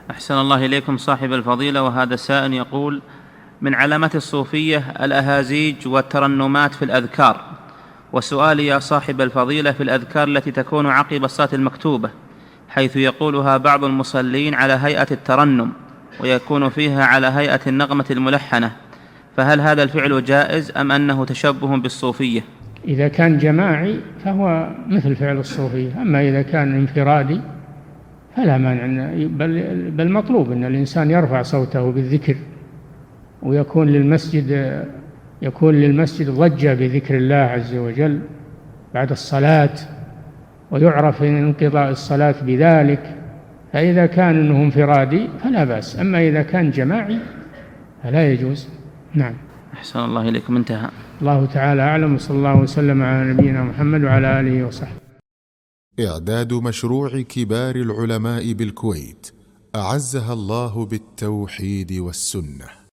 أحسن الله إليكم صاحب الفضيلة. وهذا سائل يقول: من علامات الصوفية الأهازيج والترنمات في الأذكار، وسؤالي يا صاحب الفضيلة في الأذكار التي تكون عقب الصلاة المكتوبة، حيث يقولها بعض المصلين على هيئة الترنم ويكون فيها على هيئة النغمة الملحنة، فهل هذا الفعل جائز أم أنه تشبه بالصوفية؟ إذا كان جماعي فهو مثل فعل الصوفية، أما إذا كان انفرادي فلا مانع، بل مطلوب أن الإنسان يرفع صوته بالذكر، ويكون للمسجد ضجة بذكر الله عز وجل بعد الصلاة، ويعرف انقضاء الصلاة بذلك. فإذا كان أنه انفرادي فلا بأس، أما إذا كان جماعي فلا يجوز. نعم. أحسن الله إليكم. انتهى. الله تعالى أعلم، وصلى الله وسلم على نبينا محمد وعلى آله وصحبه. إعداد مشروع كبار العلماء بالكويت أعزها الله بالتوحيد والسنة.